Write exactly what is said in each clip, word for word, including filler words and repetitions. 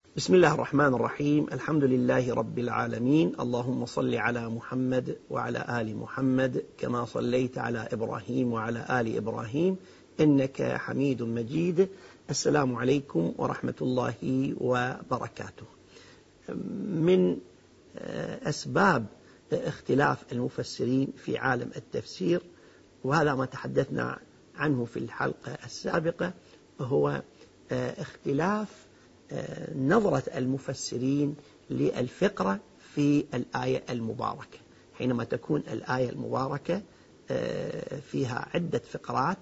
بسم الله الرحمن الرحيم. الحمد لله رب العالمين. اللهم صل على محمد وعلى آل محمد كما صليت على إبراهيم وعلى آل إبراهيم إنك حميد مجيد. السلام عليكم ورحمة الله وبركاته. من أسباب اختلاف المفسرين في عالم التفسير، وهذا ما تحدثنا عنه في الحلقة السابقة، هو اختلاف نظرة المفسرين للفقرة في الآية المباركة. حينما تكون الآية المباركة فيها عدة فقرات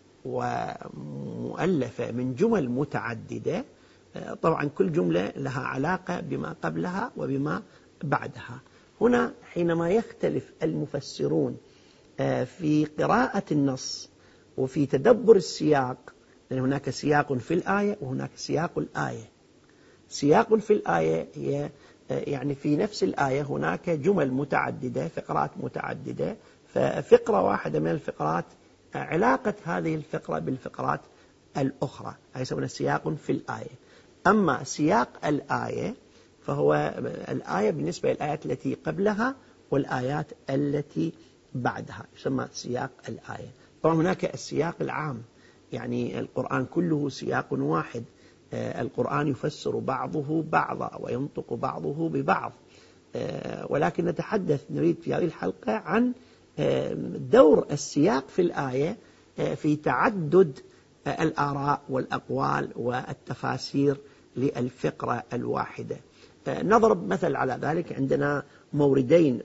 ومؤلفة من جمل متعددة، طبعا كل جملة لها علاقة بما قبلها وبما بعدها. هنا حينما يختلف المفسرون في قراءة النص وفي تدبر السياق، لأن هناك سياق في الآية وهناك سياق الآية. سياق في الآية هي يعني في نفس الآية هناك جمل متعددة، فقرات متعددة، ففقرة واحدة من الفقرات علاقة هذه الفقرة بالفقرات الأخرى، هذا يسمونه سياق في الآية. أما سياق الآية فهو الآية بالنسبة للآيات التي قبلها والآيات التي بعدها، يسمى سياق الآية. طبعا هناك السياق العام، يعني القرآن كله سياق واحد، القرآن يفسر بعضه بعضا وينطق بعضه ببعض، ولكن نتحدث نريد في هذه الحلقة عن دور السياق في الآية في تعدد الآراء والأقوال والتفاسير للفقرة الواحدة. نضرب مثل على ذلك، عندنا موردين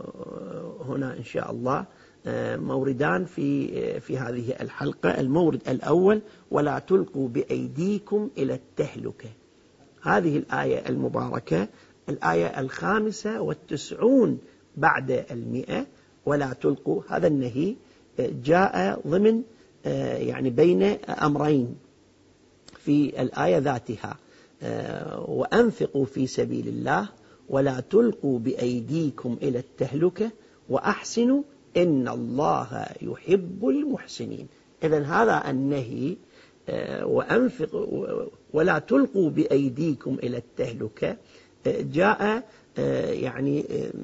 هنا إن شاء الله، موردان في في هذه الحلقة. المورد الأول: ولا تلقوا بأيديكم إلى التهلكة. هذه الآية المباركة الآية الخامسة والتسعون بعد المئة. ولا تلقوا، هذا النهي جاء ضمن يعني بين أمرين في الآية ذاتها: وأنفقوا في سبيل الله ولا تلقوا بأيديكم إلى التهلكة وأحسنوا إن الله يحب المحسنين. إذن هذا النهي وأنفقوا ولا تلقوا بأيديكم إلى التهلكة جاء يعني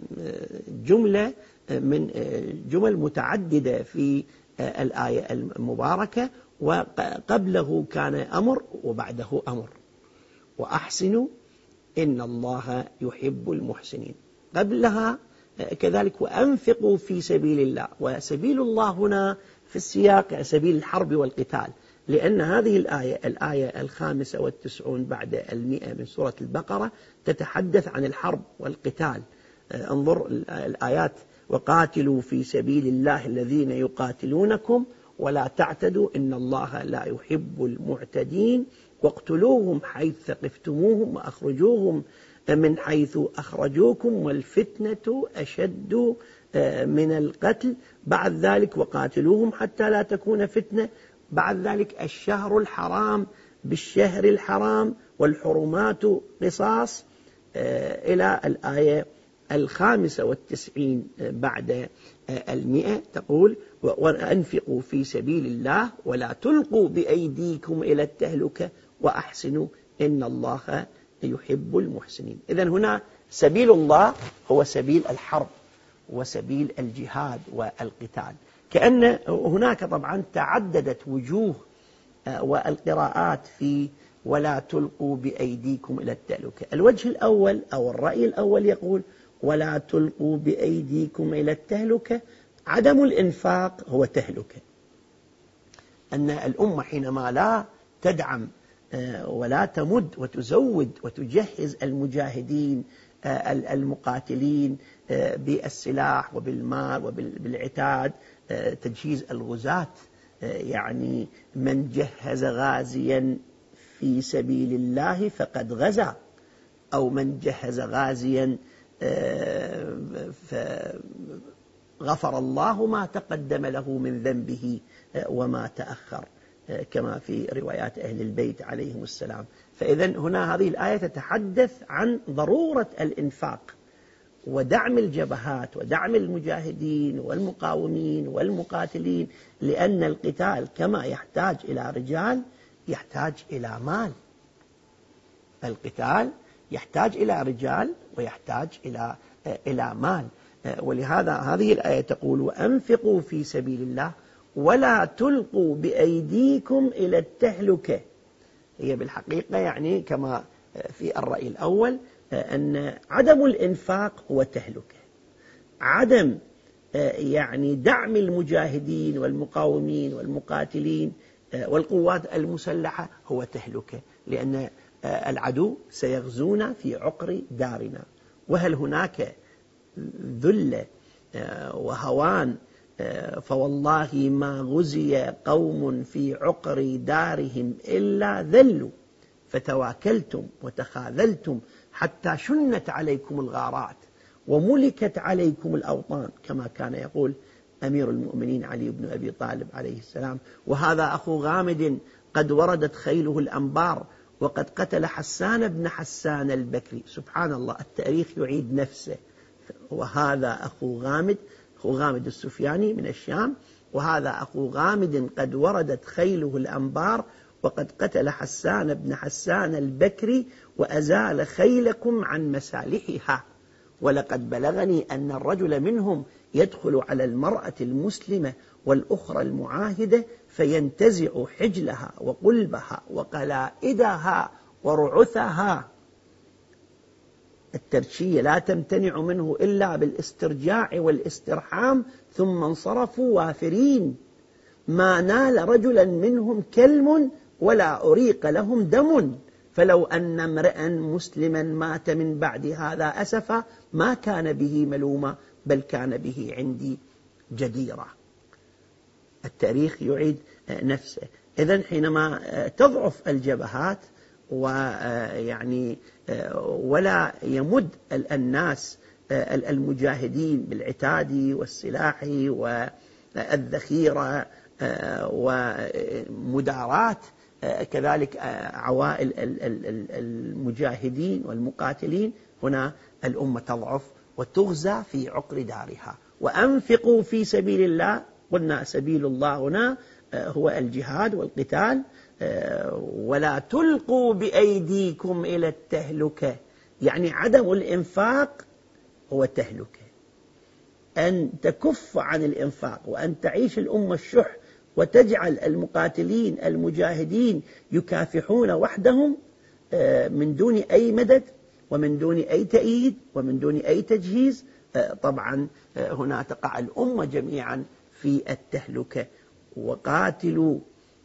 جملة من جمل متعددة في الآية المباركة، وقبله كان أمر وبعده أمر. وأحسنوا إن الله يحب المحسنين. قبلها كذلك وأنفقوا في سبيل الله، وسبيل الله هنا في السياق سبيل الحرب والقتال، لأن هذه الآية الآية الخامسة والتسعون بعد المئة من سورة البقرة تتحدث عن الحرب والقتال. انظر الآيات: وقاتلوا في سبيل الله الذين يقاتلونكم ولا تعتدوا إن الله لا يحب المعتدين واقتلوهم حيث ثقفتموهم وأخرجوهم من حيث أخرجوكم والفتنة أشد من القتل بعد ذلك وقاتلوهم حتى لا تكون فتنة بعد ذلك الشهر الحرام بالشهر الحرام والحرمات قصاص، إلى الآية الخامسة والتسعين بعد المئة تقول: وأنفقوا في سبيل الله ولا تلقوا بأيديكم إلى التهلكة وأحسنوا إن الله يحب المحسنين. إذن هنا سبيل الله هو سبيل الحرب وسبيل الجهاد والقتال، كأن هناك طبعا تعددت وجوه والقراءات في ولا تلقوا بأيديكم إلى التهلكة. الوجه الأول أو الرأي الأول يقول: ولا تلقوا بأيديكم إلى التهلكة، عدم الإنفاق هو تهلكة، أن الأمة حينما لا تدعم ولا تمد وتزود وتجهز المجاهدين المقاتلين بالسلاح وبالمال وبالعتاد، تجهيز الغزاة، يعني من جهز غازيا في سبيل الله فقد غزا، أو من جهز غازيا فغفر الله ما تقدم له من ذنبه وما تأخر، كما في روايات أهل البيت عليهم السلام. فإذن هنا هذه الآية تتحدث عن ضرورة الإنفاق ودعم الجبهات ودعم المجاهدين والمقاومين والمقاتلين، لأن القتال كما يحتاج إلى رجال يحتاج إلى مال. القتال يحتاج إلى رجال ويحتاج إلى إلى مال، ولهذا هذه الآية تقول وأنفقوا في سبيل الله ولا تلقوا بأيديكم إلى التهلكة. هي بالحقيقة يعني كما في الرأي الأول أن عدم الإنفاق هو تهلكة، عدم يعني دعم المجاهدين والمقاومين والمقاتلين والقوات المسلحة هو تهلكة، لأن العدو سيغزونا في عقر دارنا. وهل هناك ذل وهوان فوالله ما غزي قوم في عقر دارهم إلا ذلوا فتواكلتم وتخاذلتم حتى شنت عليكم الغارات وملكت عليكم الأوطان، كما كان يقول أمير المؤمنين علي بن أبي طالب عليه السلام. وهذا أخو غامد قد وردت خيله الأنبار وقد قتل حسان بن حسان البكري. سبحان الله، التاريخ يعيد نفسه. وهذا أخو غامد، أخو غامد السفياني من الشام، وهذا أخو غامد قد وردت خيله الأنبار وقد قتل حسان بن حسان البكري وأزال خيلكم عن مسالحها. ولقد بلغني أن الرجل منهم يدخل على المرأة المسلمة والأخرى المعاهدة فينتزع حجلها وقلبها وقلائدها ورعثها. الترشية لا تمتنع منه إلا بالاسترجاع والاسترحام، ثم انصرفوا وافرين. ما نال رجلا منهم كلم ولا أريق لهم دم، فلو أن امرئا مسلما مات من بعد هذا أسفا ما كان به ملوما بل كان به عندي جديرة. التاريخ يعيد نفسه. إذن حينما تضعف الجبهات ويعني ولا يمد الناس المجاهدين بالعتاد والسلاح والذخيرة ومداراة كذلك عوائل المجاهدين والمقاتلين، هنا الأمة تضعف وتغزى في عقر دارها. وأنفقوا في سبيل الله، قلنا سبيل الله هنا هو الجهاد والقتال. ولا تلقوا بأيديكم إلى التهلكة، يعني عدم الإنفاق هو تهلكة. أن تكف عن الإنفاق وأن تعيش الأمة الشح وتجعل المقاتلين المجاهدين يكافحون وحدهم من دون أي مدد ومن دون أي تأييد ومن دون أي تجهيز، طبعا هنا تقع الأمة جميعا في التهلكة. وقاتلوا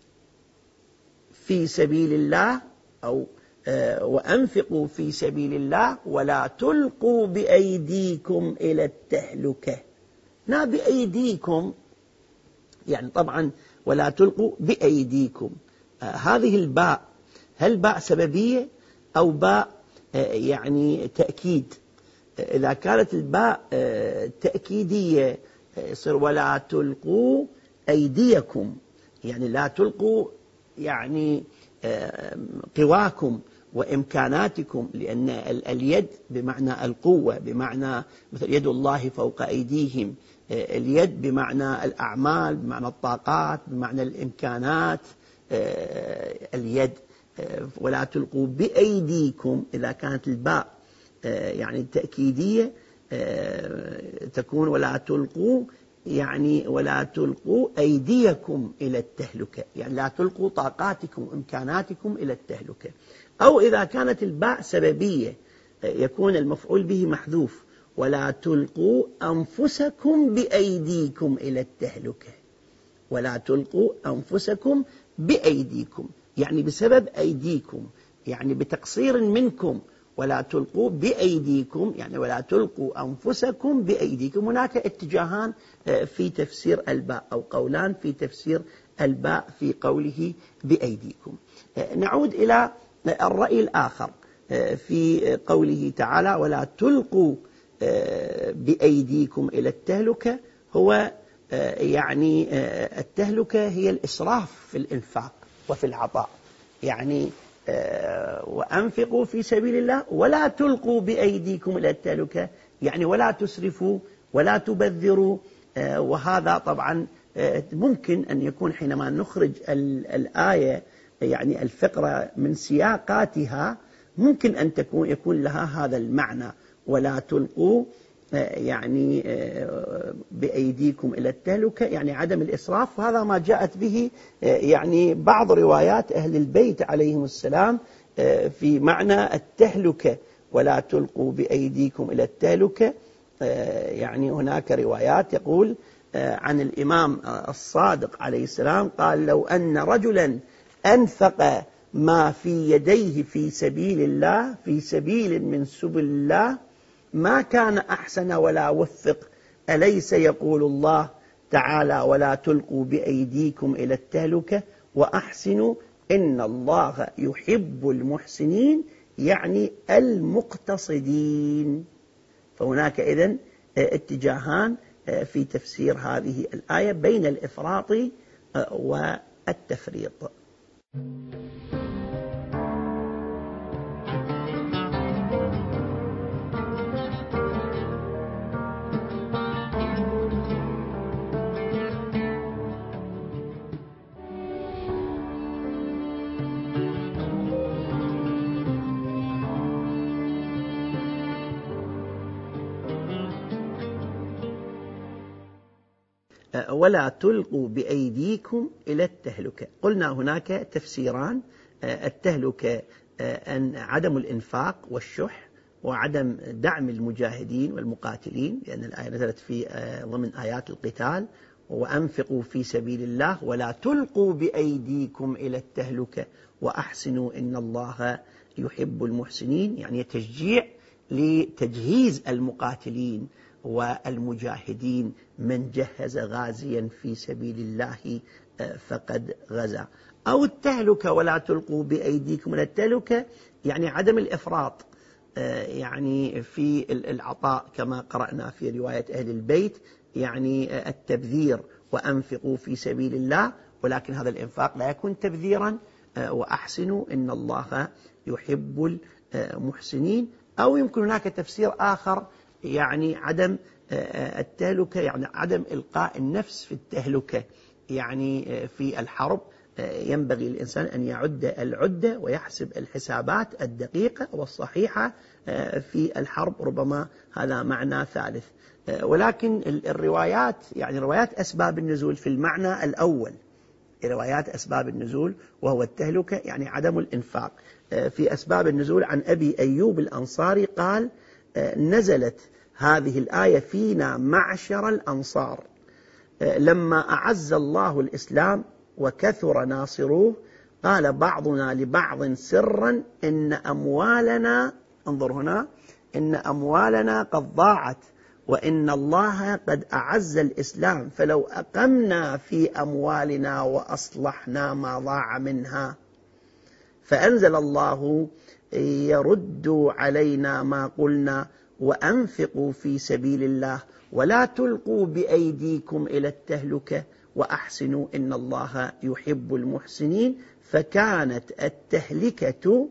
في سبيل الله أو وأنفقوا في سبيل الله ولا تلقوا بأيديكم إلى التهلكة. لا بأيديكم، يعني طبعا ولا تلقوا بأيديكم، آه هذه الباء هل باء سببية أو باء آه يعني تأكيد؟ آه إذا كانت الباء آه تأكيدية يصير ولا تلقوا أيديكم، يعني لا تلقوا يعني آه قواكم وإمكاناتكم، لأن اليد بمعنى القوة، بمعنى مثل يد الله فوق أيديهم. اليد بمعنى الأعمال، بمعنى الطاقات، بمعنى الإمكانات. اليد ولا تلقوا بأيديكم، إذا كانت الباء يعني تأكيدية تكون ولا تلقوا يعني ولا تلقوا أيديكم إلى التهلكة، يعني لا تلقوا طاقاتكم وإمكاناتكم إلى التهلكة. أو إذا كانت الباء سببية يكون المفعول به محذوف، ولا تلقوا أنفسكم بأيديكم إلى التهلكة. ولا تلقوا أنفسكم بأيديكم، يعني بسبب أيديكم، يعني بتقصير منكم. ولا تلقوا بأيديكم يعني ولا تلقوا أنفسكم بأيديكم. هناك اتجاهان في تفسير الباء أو قولان في تفسير الباء في قوله بأيديكم. نعود إلى الرأي الآخر في قوله تعالى ولا تلقوا بأيديكم إلى التهلكة. هو يعني التهلكة هي الإسراف في الإنفاق وفي العطاء، يعني وأنفقوا في سبيل الله ولا تلقوا بأيديكم إلى التهلكة، يعني ولا تسرفوا ولا تبذروا. وهذا طبعا ممكن أن يكون حينما نخرج الآية يعني الفقرة من سياقاتها ممكن أن تكون يكون لها هذا المعنى، ولا تلقوا يعني بأيديكم إلى التهلكة، يعني عدم الإسراف. وهذا ما جاءت به يعني بعض روايات أهل البيت عليهم السلام في معنى التهلكة، ولا تلقوا بأيديكم إلى التهلكة. يعني هناك روايات يقول عن الإمام الصادق عليه السلام قال: لو أن رجلا أنفق ما في يديه في سبيل الله في سبيل من سبل الله ما كان أحسن ولا وفق. أليس يقول الله تعالى: ولا تلقوا بأيديكم إلى التهلكة وأحسنوا إن الله يحب المحسنين، يعني المقتصدين. فهناك إذن اتجاهان في تفسير هذه الآية بين الإفراط والتفريط. ولا تلقوا بأيديكم إلى التهلكة. قلنا هناك تفسيران: التهلكة أن عدم الإنفاق والشح وعدم دعم المجاهدين والمقاتلين، لأن الآية نزلت في ضمن آيات القتال: وأنفقوا في سبيل الله ولا تلقوا بأيديكم إلى التهلكة وأحسنوا إن الله يحب المحسنين، يعني تشجيع لتجهيز المقاتلين والمجاهدين. من جهز غازيا في سبيل الله فقد غزا. أو التهلكة ولا تلقوا بأيديكم إلى التهلكة يعني عدم الإفراط يعني في العطاء كما قرأنا في رواية أهل البيت، يعني التبذير: وأنفقوا في سبيل الله، ولكن هذا الإنفاق لا يكون تبذيرا. وأحسنوا إن الله يحب المحسنين. أو يمكن هناك تفسير آخر يعني عدم التهلكة يعني عدم إلقاء النفس في التهلكة، يعني في الحرب ينبغي الإنسان أن يعد العدة ويحسب الحسابات الدقيقة والصحيحة في الحرب، ربما هذا معنى ثالث. ولكن الروايات يعني روايات أسباب النزول في المعنى الأول، روايات أسباب النزول وهو التهلكة يعني عدم الإنفاق. في أسباب النزول عن أبي أيوب الأنصاري قال: نزلت هذه الآية فينا معشر الأنصار لما أعز الله الإسلام وكثر ناصروه، قال بعضنا لبعض سرا: إن أموالنا، انظر هنا، إن أموالنا قد ضاعت وإن الله قد أعز الإسلام، فلو أقمنا في أموالنا وأصلحنا ما ضاع منها. فأنزل الله: يرد علينا ما قلنا وأنفقوا في سبيل الله ولا تلقوا بأيديكم إلى التهلكة وأحسنوا إن الله يحب المحسنين. فكانت التهلكة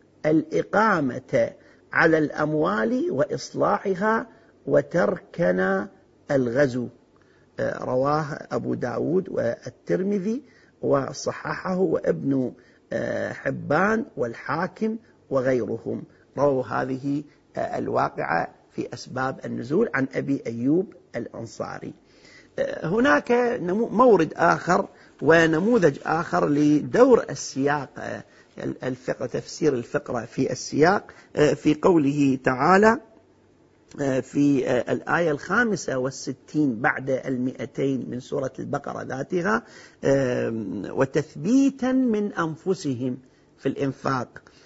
الإقامة على الأموال وإصلاحها وتركنا الغزو. رواه أبو داود والترمذي وصححه وابن حبان والحاكم وغيرهم، رووا هذه الواقعة في أسباب النزول عن أبي أيوب الأنصاري. هناك مورد آخر ونموذج آخر لدور السياق الفقه، تفسير الفقرة في السياق، في قوله تعالى في الآية الخامسة والستين بعد المئتين من سورة البقرة ذاتها: وتثبيتا من أنفسهم في الإنفاق.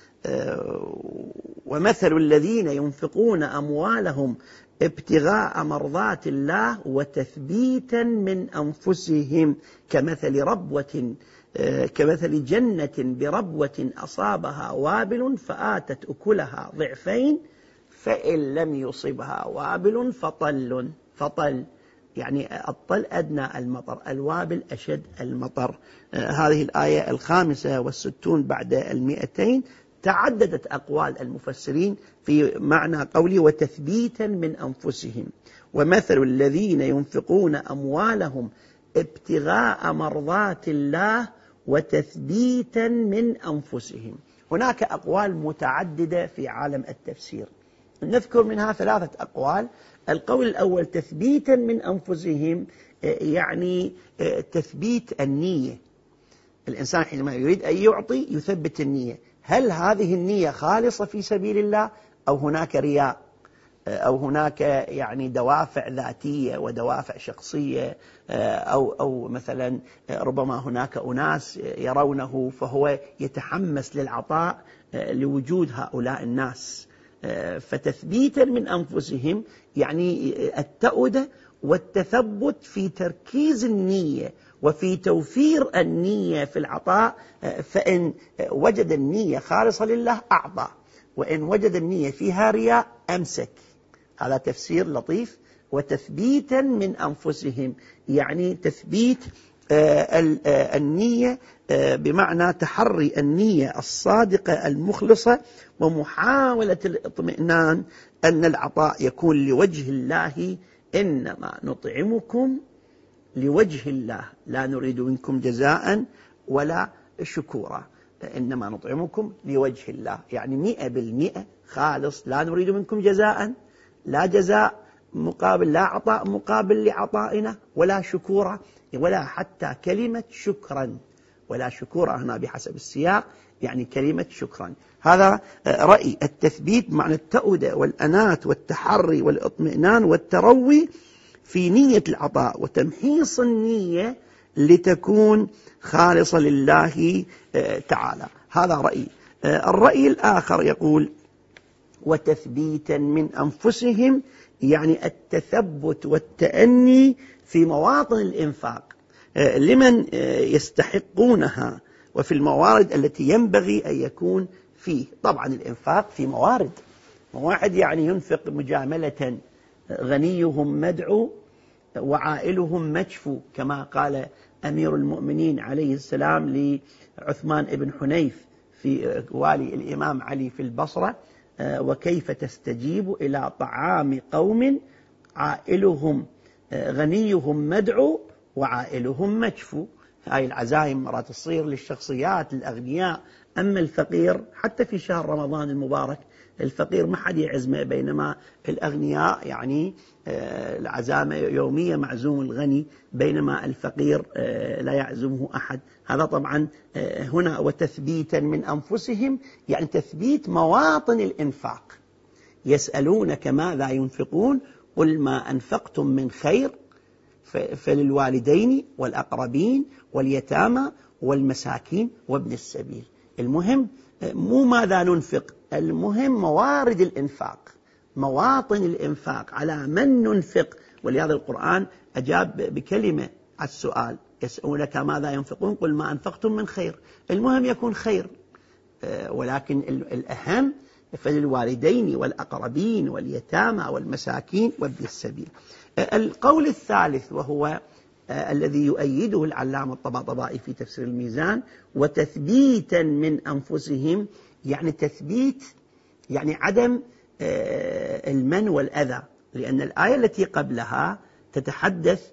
ومثل الذين ينفقون أموالهم ابتغاء مرضات الله وتثبيتا من أنفسهم كمثل ربوة كمثل جنة بربوة أصابها وابل فآتت أكلها ضعفين فإن لم يصبها وابل فطل فطل يعني الطل أدنى المطر، الوابل أشد المطر. هذه الآية الخامسة والستون بعد المئتين تعددت أقوال المفسرين في معنى قوله وتثبيتا من أنفسهم. ومثل الذين ينفقون أموالهم ابتغاء مرضات الله وتثبيتا من أنفسهم. هناك أقوال متعددة في عالم التفسير، نذكر منها ثلاثة أقوال. القول الأول تثبيتا من أنفسهم، يعني تثبيت النية. الإنسان حينما يريد أن يعطي يثبت النية، هل هذه النية خالصة في سبيل الله أو هناك رياء أو هناك يعني دوافع ذاتية ودوافع شخصية، أو أو مثلا ربما هناك أناس يرونه فهو يتحمس للعطاء لوجود هؤلاء الناس. فتثبيتا من أنفسهم يعني التأودة والتثبت في تركيز النية وفي توفير النية في العطاء، فإن وجد النية خالصة لله أعطى، وإن وجد النية فيها رياء أمسك. هذا تفسير لطيف. وتثبيتا من أنفسهم يعني تثبيت النية بمعنى تحري النية الصادقة المخلصة ومحاولة الاطمئنان أن العطاء يكون لوجه الله، إنما نطعمكم لوجه الله لا نريد منكم جزاء ولا شكورا، إنما نطعمكم لوجه الله، يعني مئة بالمئة خالص، لا نريد منكم جزاء، لا جزاء مقابل، لا عطاء مقابل لعطائنا، ولا شكورا، ولا حتى كلمة شكرا، ولا شكورا هنا بحسب السياق يعني كلمة شكرا. هذا رأي التثبيت معنى التأودة والأنات والتحري والإطمئنان والتروي في نية العطاء وتمحيص النية لتكون خالصة لله تعالى. هذا رأي. الرأي الآخر يقول وتثبيتا من أنفسهم يعني التثبت والتأني في مواطن الإنفاق لمن يستحقونها وفي الموارد التي ينبغي أن يكون فيه. طبعا الإنفاق في موارد، واحد يعني ينفق مجاملة غنيهم مدعو وعائلهم مجفو، كما قال أمير المؤمنين عليه السلام لعثمان بن حنيف في والي الإمام علي في البصرة: وكيف تستجيب إلى طعام قوم عائلهم غنيهم مدعو وعائلهم مجفو. هاي العزائم مرات تصير للشخصيات الأغنياء، أما الفقير حتى في شهر رمضان المبارك الفقير ما حد يعزمه، بينما الأغنياء يعني العزامة يومية معزوم الغني، بينما الفقير لا يعزمه أحد. هذا طبعا هنا وتثبيتا من أنفسهم يعني تثبيت مواطن الإنفاق. يسألونك ماذا ينفقون قل ما أنفقتم من خير فللوالدين والأقربين واليتامى والمساكين وابن السبيل. المهم مو ماذا ننفق، المهم موارد الإنفاق، مواطن الإنفاق، على من ننفق. ولهذا القرآن أجاب بكلمة على السؤال: يسألونك ماذا ينفقون قل ما أنفقتم من خير. المهم يكون خير، ولكن الأهم فللوالدين والأقربين واليتامى والمساكين وابن السبيل. القول الثالث وهو الذي يؤيده العلامة الطباطبائي في تفسير الميزان: وتثبيتا من أنفسهم يعني تثبيت يعني عدم المن والأذى، لأن الآية التي قبلها تتحدث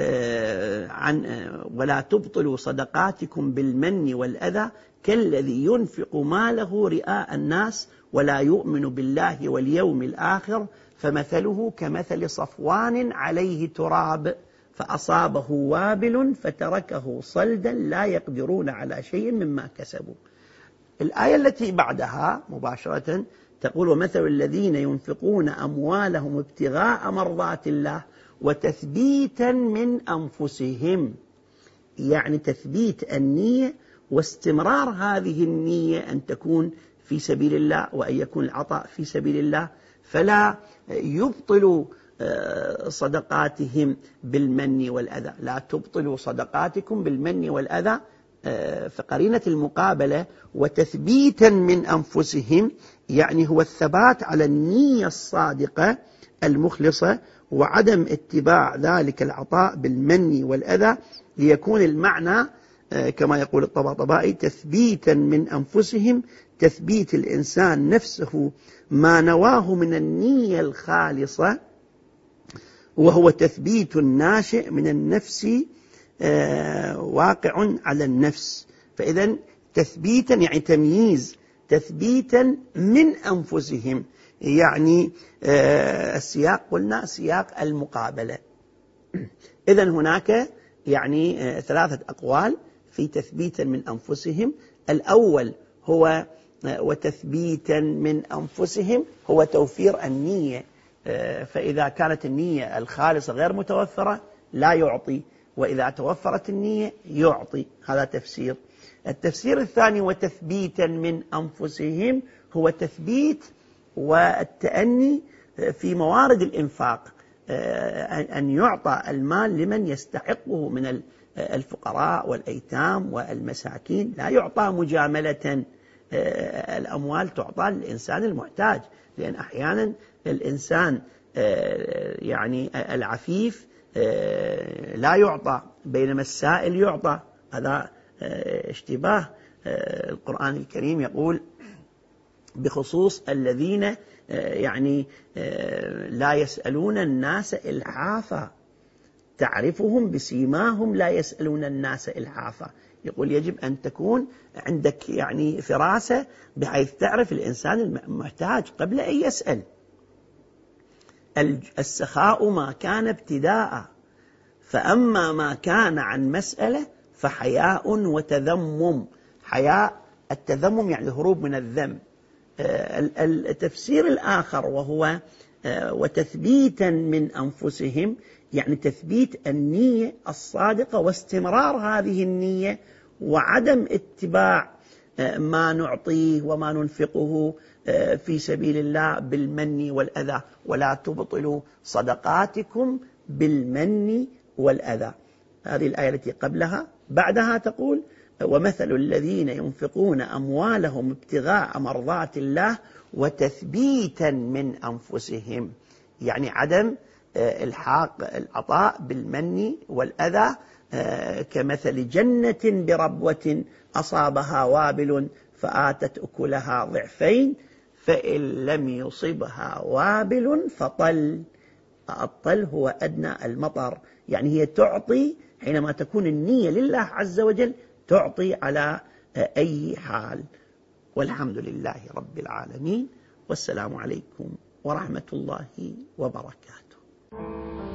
عن ولا تبطلوا صدقاتكم بالمن والأذى كالذي ينفق ماله رئاء الناس ولا يؤمن بالله واليوم الآخر فمثله كمثل صفوان عليه تراب فأصابه وابل فتركه صلدا لا يقدرون على شيء مما كسبوا. الآية التي بعدها مباشرة تقول: ومثل الذين ينفقون أموالهم ابتغاء مرضات الله وتثبيتا من أنفسهم، يعني تثبيت النية واستمرار هذه النية أن تكون في سبيل الله وأن يكون العطاء في سبيل الله، فلا يبطلوا صدقاتهم بالمن والأذى. لا تبطلوا صدقاتكم بالمن والأذى، فقرينة المقابلة وتثبيتا من أنفسهم يعني هو الثبات على النية الصادقة المخلصة وعدم اتباع ذلك العطاء بالمن والأذى، ليكون المعنى كما يقول الطباطبائي تثبيتا من أنفسهم، تثبيت الإنسان نفسه ما نواه من النية الخالصة، وهو تثبيت الناشئ من النفس واقع على النفس. فإذا تثبيتا يعني تمييز تثبيتا من أنفسهم. يعني السياق قلنا سياق المقابلة. إذن هناك يعني ثلاثة أقوال في تثبيتا من أنفسهم. الأول هو وتثبيتا من أنفسهم هو توفير النية، فإذا كانت النية الخالصة غير متوفرة لا يعطي، وإذا توفرت النية يعطي. هذا تفسير. التفسير الثاني وتثبيتا من أنفسهم هو تثبيت والتأني في موارد الإنفاق، أن يعطى المال لمن يستحقه من الفقراء والأيتام والمساكين، لا يعطى مجاملة. الأموال تعطى للإنسان المحتاج، لأن أحيانا الإنسان يعني العفيف لا يعطى بينما السائل يعطى. هذا اشتباه. القرآن الكريم يقول بخصوص الذين يعني لا يسألون الناس إلحافا، تعرفهم بسيماهم لا يسألون الناس إلحافا. يقول يجب أن تكون عندك يعني فراسة بحيث تعرف الإنسان المحتاج قبل أن يسأل. السخاء ما كان ابتداء، فأما ما كان عن مسألة فحياء وتذمم. حياء التذمم يعني الهروب من الذنب. التفسير الآخر وهو وتثبيتا من أنفسهم يعني تثبيت النية الصادقة واستمرار هذه النية وعدم اتباع ما نعطيه وما ننفقه في سبيل الله بالمن والأذى. ولا تبطلوا صدقاتكم بالمن والأذى. هذه الآية التي قبلها. بعدها تقول ومثل الذين ينفقون أموالهم ابتغاء مرضات الله وتثبيتا من أنفسهم، يعني عدم الحاق العطاء بالمن والأذى. كمثل جنة بربوة أصابها وابل فآتت أكلها ضعفين فإن لم يصبها وابل فطل. الطل هو أدنى المطر، يعني هي تعطي حينما تكون النية لله عز وجل، تعطي على أي حال. والحمد لله رب العالمين، والسلام عليكم ورحمة الله وبركاته.